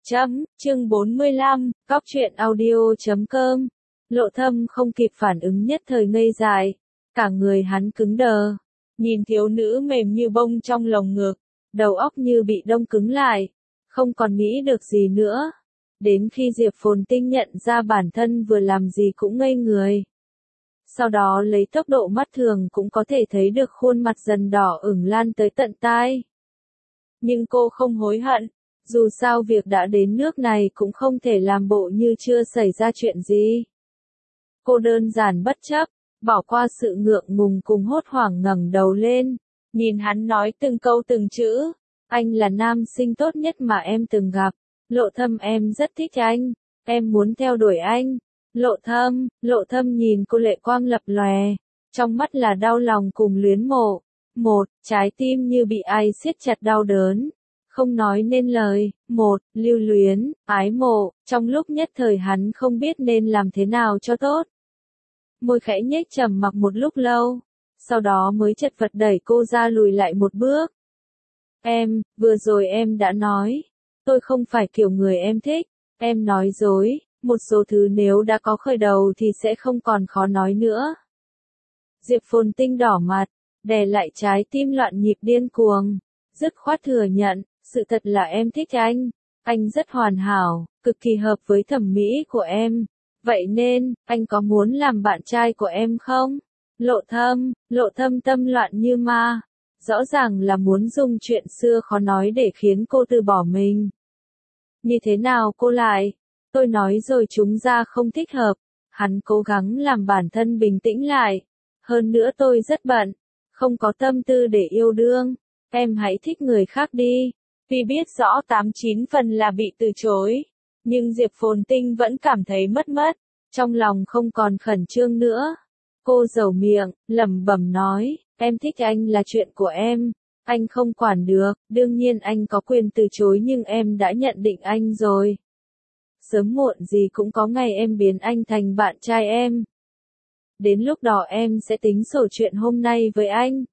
Chương 45, Cóc truyện audio.com. Lộ Thâm không kịp phản ứng nhất thời ngây dại, cả người hắn cứng đờ, nhìn thiếu nữ mềm như bông trong lồng ngực, đầu óc như bị đông cứng lại, không còn nghĩ được gì nữa. Đến khi Diệp Phồn Tinh nhận ra bản thân vừa làm gì cũng ngây người. Sau đó lấy tốc độ mắt thường cũng có thể thấy được khuôn mặt dần đỏ ửng lan tới tận tai. Nhưng cô không hối hận. Dù sao việc đã đến nước này cũng không thể làm bộ như chưa xảy ra chuyện gì. Cô đơn giản bất chấp, bỏ qua sự ngượng ngùng cùng hốt hoảng ngẩng đầu lên, nhìn hắn nói từng câu từng chữ. Anh là nam sinh tốt nhất mà em từng gặp. Lộ Thâm, em rất thích anh. Em muốn theo đuổi anh. Lộ Thâm nhìn cô, lệ quang lập lòe, trong mắt là đau lòng cùng luyến mộ. Một, trái tim như bị ai siết chặt đau đớn. Không nói nên lời, một, lưu luyến, ái mộ, trong lúc nhất thời hắn không biết nên làm thế nào cho tốt. Môi khẽ nhếch trầm mặc một lúc lâu, sau đó mới chật vật đẩy cô ra lùi lại một bước. Vừa rồi em đã nói, tôi không phải kiểu người em thích, em nói dối, một số thứ nếu đã có khởi đầu thì sẽ không còn khó nói nữa. Diệp Phồn Tinh đỏ mặt, đè lại trái tim loạn nhịp điên cuồng, dứt khoát thừa nhận. Sự thật là em thích anh rất hoàn hảo, cực kỳ hợp với thẩm mỹ của em. Vậy nên, anh có muốn làm bạn trai của em không? Lộ Thâm tâm loạn như ma, rõ ràng là muốn dùng chuyện xưa khó nói để khiến cô từ bỏ mình. Như thế nào cô lại? Tôi nói rồi chúng ra không thích hợp. Hắn cố gắng làm bản thân bình tĩnh lại. Hơn nữa tôi rất bận, không có tâm tư để yêu đương. Em hãy thích người khác đi. Vì biết rõ 89 phần là bị từ chối, nhưng Diệp Phồn Tinh vẫn cảm thấy mất, trong lòng không còn khẩn trương nữa. Cô dầu miệng, lẩm bẩm nói, em thích anh là chuyện của em, anh không quản được, đương nhiên anh có quyền từ chối nhưng em đã nhận định anh rồi. Sớm muộn gì cũng có ngày em biến anh thành bạn trai em. Đến lúc đó em sẽ tính sổ chuyện hôm nay với anh.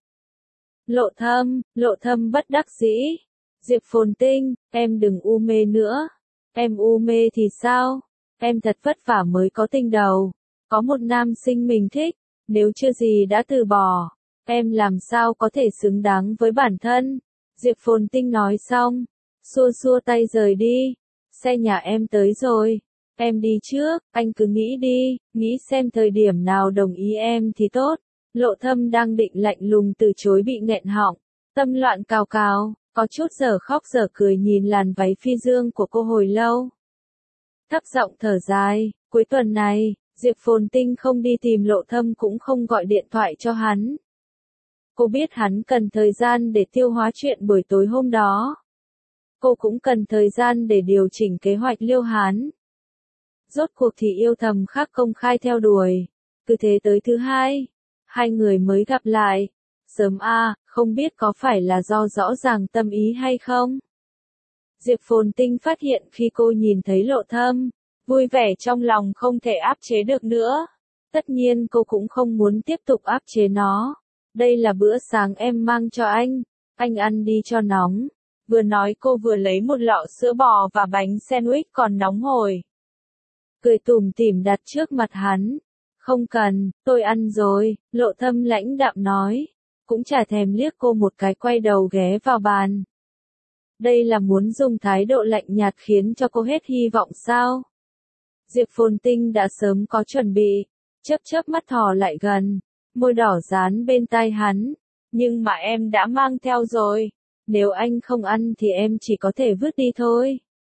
Lộ Thâm bất đắc dĩ. Diệp Phồn Tinh, em đừng u mê nữa. Em u mê thì sao? Em thật vất vả mới có tình đầu. Có một nam sinh mình thích, nếu chưa gì đã từ bỏ. Em làm sao có thể xứng đáng với bản thân? Diệp Phồn Tinh nói xong, xua tay rời đi. Xe nhà em tới rồi. Em đi trước, anh cứ nghĩ đi, nghĩ xem thời điểm nào đồng ý em thì tốt. Lộ Thâm đang định lạnh lùng từ chối bị nghẹn họng, tâm loạn cào cào. Có chút dở khóc dở cười nhìn làn váy phi dương của cô hồi lâu. Thấp giọng thở dài, cuối tuần này, Diệp Phồn Tinh không đi tìm Lộ Thâm cũng không gọi điện thoại cho hắn. Cô biết hắn cần thời gian để tiêu hóa chuyện buổi tối hôm đó. Cô cũng cần thời gian để điều chỉnh kế hoạch liêu hắn. Rốt cuộc thì yêu thầm khác công khai theo đuổi. Cứ thế tới thứ hai, hai người mới gặp lại. Sớm không biết có phải là do rõ ràng tâm ý hay không? Diệp Phồn Tinh phát hiện khi cô nhìn thấy Lộ Thâm, vui vẻ trong lòng không thể áp chế được nữa. Tất nhiên cô cũng không muốn tiếp tục áp chế nó. Đây là bữa sáng em mang cho anh ăn đi cho nóng. Vừa nói cô vừa lấy một lọ sữa bò và bánh sandwich còn nóng hổi. Cười tủm tỉm đặt trước mặt hắn. Không cần, tôi ăn rồi, Lộ Thâm lãnh đạm nói. Cũng chả thèm liếc cô một cái, quay đầu ghé vào bàn. Đây là muốn dùng thái độ lạnh nhạt khiến cho cô hết hy vọng sao? Diệp Phồn Tinh đã sớm có chuẩn bị, chớp mắt thò lại gần, môi đỏ dán bên tai hắn. Nhưng mà em đã mang theo rồi, nếu anh không ăn thì em chỉ có thể vứt đi thôi.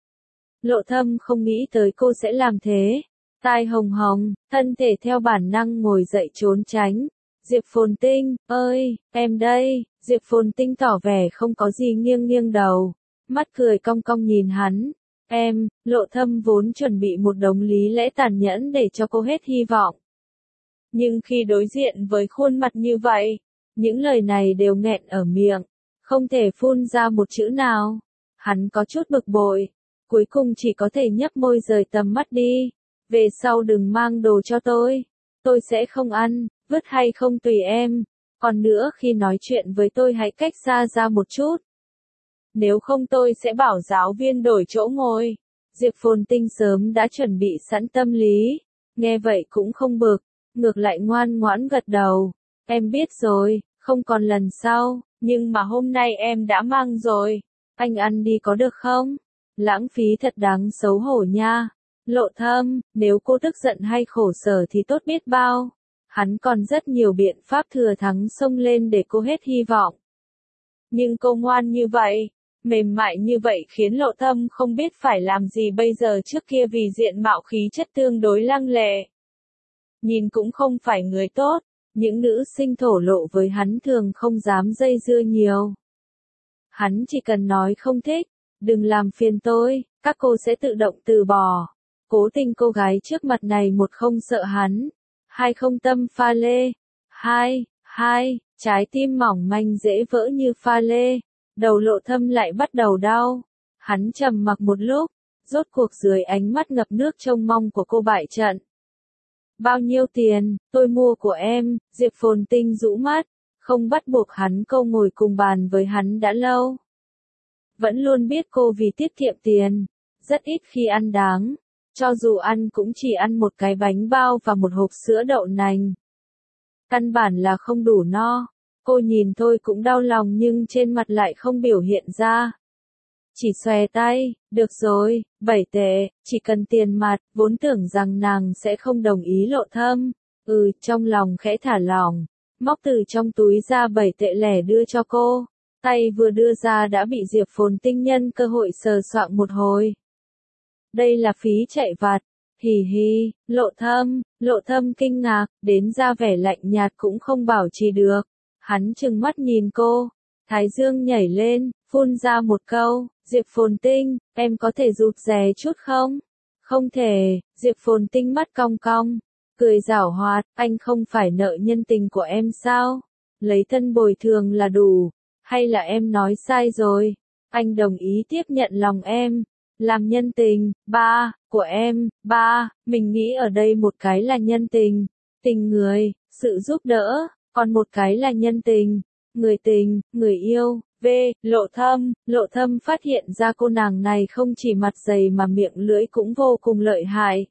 Lộ Thâm không nghĩ tới cô sẽ làm thế. Tai hồng hồng, thân thể theo bản năng ngồi dậy trốn tránh. Diệp Phồn Tinh, ơi, em đây. Diệp Phồn Tinh tỏ vẻ không có gì, nghiêng đầu, mắt cười cong cong nhìn hắn. Lộ Thâm vốn chuẩn bị một đống lý lẽ tàn nhẫn để cho cô hết hy vọng. Nhưng khi đối diện với khuôn mặt như vậy, những lời này đều nghẹn ở miệng, không thể phun ra một chữ nào. Hắn có chút bực bội, cuối cùng chỉ có thể nhấp môi rời tầm mắt đi. Về sau đừng mang đồ cho tôi sẽ không ăn. Vứt hay không tùy em. Còn nữa khi nói chuyện với tôi hãy cách xa ra một chút. Nếu không tôi sẽ bảo giáo viên đổi chỗ ngồi. Diệp Phồn Tinh sớm đã chuẩn bị sẵn tâm lý, nghe vậy cũng không bực, ngược lại ngoan ngoãn gật đầu. Em biết rồi, không còn lần sau, nhưng mà hôm nay em đã mang rồi. Anh ăn đi có được không? Lãng phí thật đáng xấu hổ nha. Lộ Thâm, nếu cô tức giận hay khổ sở thì tốt biết bao. Hắn còn rất nhiều biện pháp thừa thắng xông lên để cô hết hy vọng. Nhưng cô ngoan như vậy, mềm mại như vậy khiến Lộ Thâm không biết phải làm gì bây giờ. Trước kia vì diện mạo khí chất tương đối lăng lệ, nhìn cũng không phải người tốt, những nữ sinh thổ lộ với hắn thường không dám dây dưa nhiều. Hắn chỉ cần nói không thích, đừng làm phiền tôi, các cô sẽ tự động từ bỏ. Cố tình cô gái trước mặt này một không sợ hắn, hai không tâm pha lê, hai, trái tim mỏng manh dễ vỡ như pha lê. Đầu Lộ Thâm lại bắt đầu đau. Hắn trầm mặc một lúc, rốt cuộc dưới ánh mắt ngập nước trông mong của cô bại trận. Bao nhiêu tiền, tôi mua của em. Diệp Phồn Tinh rũ mắt, không bắt buộc hắn câu ngồi cùng bàn với hắn đã lâu. Vẫn luôn biết cô vì tiết kiệm tiền, rất ít khi ăn đáng, cho dù ăn cũng chỉ ăn một cái bánh bao và một hộp sữa đậu nành. Căn bản là không đủ no, cô nhìn thôi cũng đau lòng nhưng trên mặt lại không biểu hiện ra. Chỉ xòe tay, được rồi, 7 tệ, chỉ cần tiền mặt, vốn tưởng rằng nàng sẽ không đồng ý. Lộ Thâm, trong lòng khẽ thả lỏng, móc từ trong túi ra 7 tệ lẻ đưa cho cô. Tay vừa đưa ra đã bị Diệp Phồn Tinh nhân cơ hội sờ soạng một hồi. Đây là phí chạy vặt, hì hì. Lộ Thâm kinh ngạc, đến ra vẻ lạnh nhạt cũng không bảo trì được. Hắn trừng mắt nhìn cô, thái dương nhảy lên, phun ra một câu, Diệp Phồn Tinh, em có thể rụt rè chút không? Không thể. Diệp Phồn Tinh mắt cong cong, cười giảo hoạt, anh không phải nợ nhân tình của em sao? Lấy thân bồi thường là đủ, hay là em nói sai rồi? Anh đồng ý tiếp nhận lòng em, làm nhân tình, của em, mình nghĩ ở đây một cái là nhân tình, tình người, sự giúp đỡ, còn một cái là nhân tình, người yêu. Lộ Thâm phát hiện ra cô nàng này không chỉ mặt dày mà miệng lưỡi cũng vô cùng lợi hại.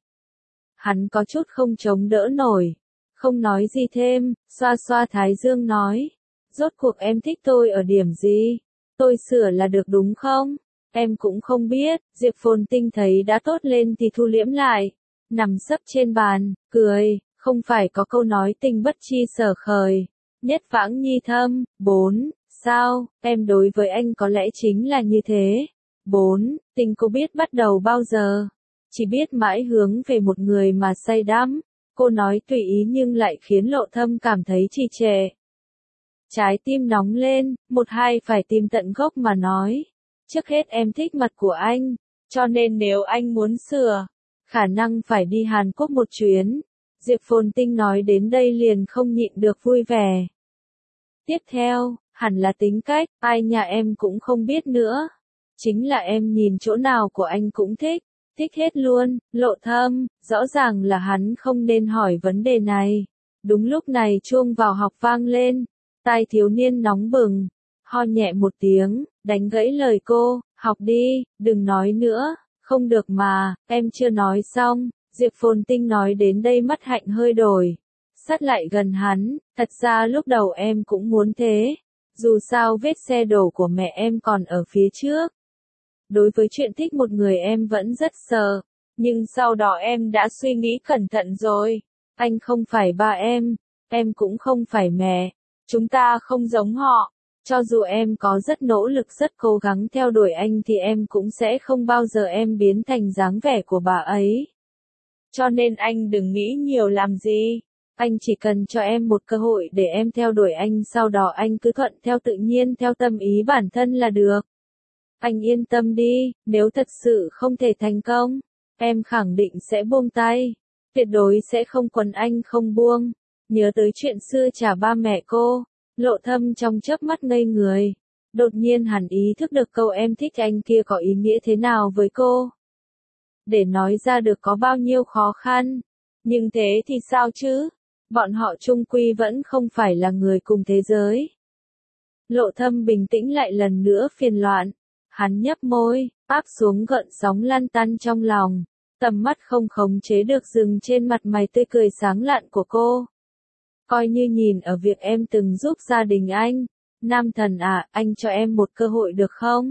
Hắn có chút không chống đỡ nổi, không nói gì thêm, xoa xoa thái dương nói, rốt cuộc em thích tôi ở điểm gì? Tôi sửa là được đúng không? Em cũng không biết. Diệp Phồn Tinh thấy đã tốt lên thì thu liễm lại, nằm sấp trên bàn, cười, không phải có câu nói tình bất chi sở khởi, nhất vãng nhi thâm. 4. Sao, em đối với anh có lẽ chính là như thế. 4. Tình cô biết bắt đầu bao giờ? Chỉ biết mãi hướng về một người mà say đắm. Cô nói tùy ý nhưng lại khiến Lộ Thâm cảm thấy trì trệ. Trái tim nóng lên, hai phải tìm tận gốc mà nói. Trước hết em thích mặt của anh, cho nên nếu anh muốn sửa, khả năng phải đi Hàn Quốc một chuyến. Diệp Phồn Tinh nói đến đây liền không nhịn được vui vẻ. Tiếp theo, hẳn là tính cách, ai nhà em cũng không biết nữa. Chính là em nhìn chỗ nào của anh cũng thích hết luôn. Lộ Thâm, rõ ràng là hắn không nên hỏi vấn đề này. Đúng lúc này chuông vào học vang lên, tai thiếu niên nóng bừng, ho nhẹ một tiếng, đánh gãy lời cô, học đi, đừng nói nữa. Không được mà, em chưa nói xong. Diệp Phồn Tinh nói đến đây mắt hạnh hơi đổi, sát lại gần hắn, thật ra lúc đầu em cũng muốn thế. Dù sao vết xe đổ của mẹ em còn ở phía trước. Đối với chuyện thích một người em vẫn rất sợ, nhưng sau đó em đã suy nghĩ cẩn thận rồi. Anh không phải ba em cũng không phải mẹ, chúng ta không giống họ. Cho dù em có rất nỗ lực rất cố gắng theo đuổi anh thì em cũng sẽ không bao giờ em biến thành dáng vẻ của bà ấy. Cho nên anh đừng nghĩ nhiều làm gì. Anh chỉ cần cho em một cơ hội để em theo đuổi anh, sau đó anh cứ thuận theo tự nhiên theo tâm ý bản thân là được. Anh yên tâm đi, nếu thật sự không thể thành công, em khẳng định sẽ buông tay. Tuyệt đối sẽ không quấn anh không buông. Nhớ tới chuyện xưa trả ba mẹ cô, Lộ Thâm trong chớp mắt ngây người. Đột nhiên hắn ý thức được câu em thích anh kia có ý nghĩa thế nào với cô. Để nói ra được có bao nhiêu khó khăn. Nhưng thế thì sao chứ? Bọn họ chung quy vẫn không phải là người cùng thế giới. Lộ Thâm bình tĩnh lại lần nữa phiền loạn. Hắn nhấp môi, áp xuống gợn sóng lăn tăn trong lòng. Tầm mắt không khống chế được dừng trên mặt mày tươi cười sáng lạn của cô. Coi như nhìn ở việc em từng giúp gia đình anh. Nam thần à, anh cho em một cơ hội được không?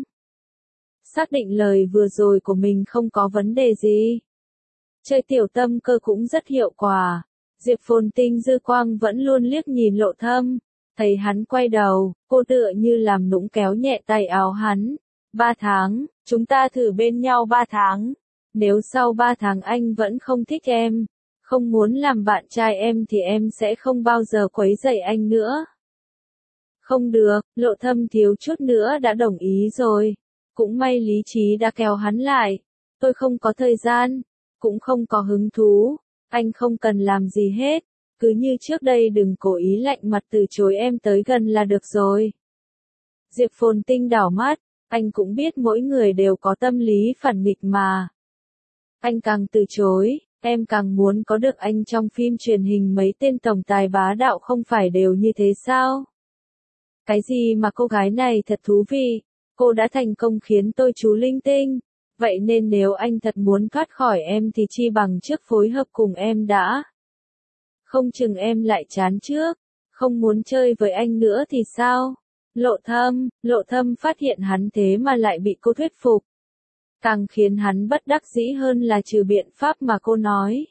Xác định lời vừa rồi của mình không có vấn đề gì. Chơi tiểu tâm cơ cũng rất hiệu quả. Diệp Phồn Tinh dư quang vẫn luôn liếc nhìn Lộ Thâm. Thấy hắn quay đầu, cô tựa như làm nũng kéo nhẹ tay áo hắn. 3 tháng, chúng ta thử bên nhau 3 tháng. Nếu sau 3 tháng anh vẫn không thích em, không muốn làm bạn trai em thì em sẽ không bao giờ quấy rầy anh nữa. Không được, Lộ Thâm thiếu chút nữa đã đồng ý rồi. Cũng may lý trí đã kéo hắn lại. Tôi không có thời gian, cũng không có hứng thú. Anh không cần làm gì hết. Cứ như trước đây đừng cố ý lạnh mặt từ chối em tới gần là được rồi. Diệp Phồn Tinh đảo mắt, anh cũng biết mỗi người đều có tâm lý phản nghịch mà. Anh càng từ chối, em càng muốn có được anh trong phim truyền hình mấy tên tổng tài bá đạo không phải đều như thế sao? Cái gì mà cô gái này thật thú vị, cô đã thành công khiến tôi chú linh tinh. Vậy nên nếu anh thật muốn thoát khỏi em thì chi bằng trước phối hợp cùng em đã. Không chừng em lại chán trước, không muốn chơi với anh nữa thì sao? Lộ Thâm phát hiện hắn thế mà lại bị cô thuyết phục. Càng khiến hắn bất đắc dĩ hơn là trừ biện pháp mà cô nói.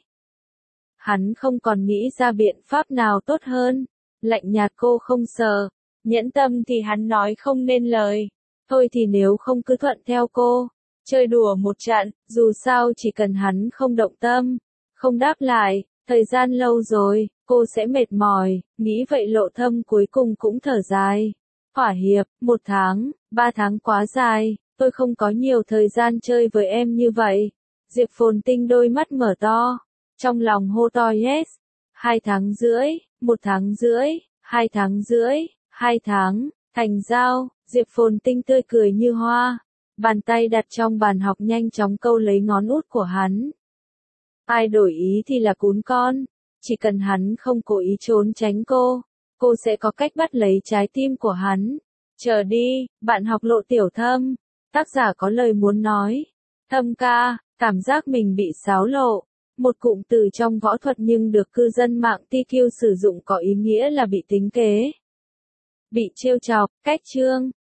Hắn không còn nghĩ ra biện pháp nào tốt hơn. Lạnh nhạt cô không sợ, nhẫn tâm thì hắn nói không nên lời. Thôi thì nếu không cứ thuận theo cô, chơi đùa một trận, dù sao chỉ cần hắn không động tâm, không đáp lại, thời gian lâu rồi, cô sẽ mệt mỏi, nghĩ vậy Lộ Thâm cuối cùng cũng thở dài. Thỏa hiệp, 1 tháng, 3 tháng quá dài, tôi không có nhiều thời gian chơi với em như vậy. Diệp Phồn Tinh đôi mắt mở to, trong lòng hô to yes. 2 tháng rưỡi, 1 tháng rưỡi, 2 tháng rưỡi, 2 tháng, thành giao. Diệp Phồn Tinh tươi cười như hoa, bàn tay đặt trong bàn học nhanh chóng câu lấy ngón út của hắn. Ai đổi ý thì là cún con, chỉ cần hắn không cố ý trốn tránh cô sẽ có cách bắt lấy trái tim của hắn. Chờ đi, bạn học Lộ Tiểu Thâm, tác giả có lời muốn nói. Thâm ca, cảm giác mình bị xáo lộ. Một cụm từ trong võ thuật nhưng được cư dân mạng TQ sử dụng có ý nghĩa là bị tính kế. Bị trêu chọc, cách chương.